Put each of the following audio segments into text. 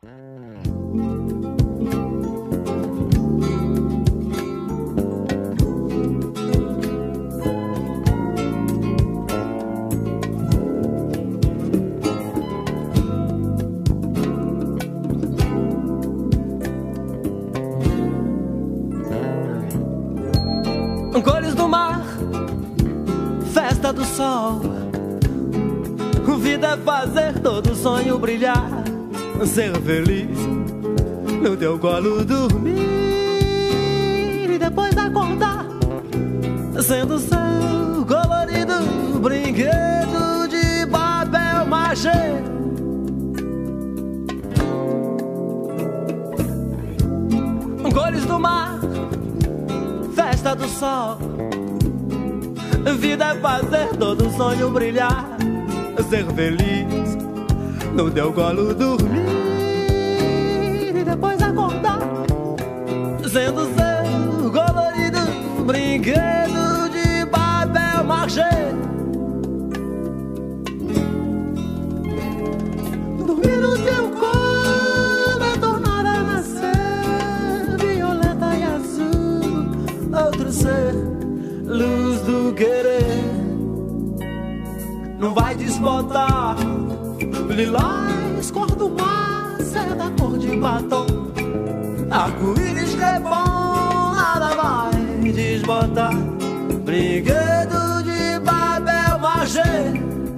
Cores do mar, festa do sol. Vida é fazer todo sonho brilhar, ser feliz, no teu colo dormir e depois acordar, sendo seu colorido brinquedo de papel machê. Cores do mar, festa do sol. Vida é fazer todo sonho brilhar, ser feliz, no teu colo dormir e depois acordar, sendo seu colorido brinquedo de papel machê. Dormir no teu colo é tornar a nascer violeta e azul, outro ser, luz do querer. Não vai desbotar lilás, cor do mar, seda cor de batom, arco-íris que é bom, nada vai desbotar brinquedo de papel machê.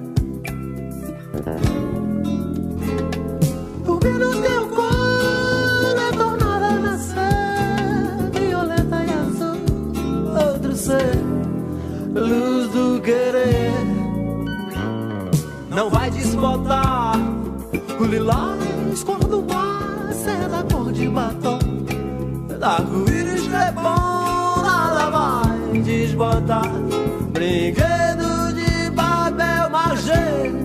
Dormir no teu colo é tornar a nascer violeta e azul, outro ser, luz do querer. Não vai desbotar o lilás, cor do mar, seda cor de batom, arco-íris que é bom, nada vai desbotar brinquedo de papel machê.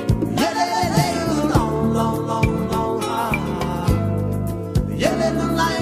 Yeah,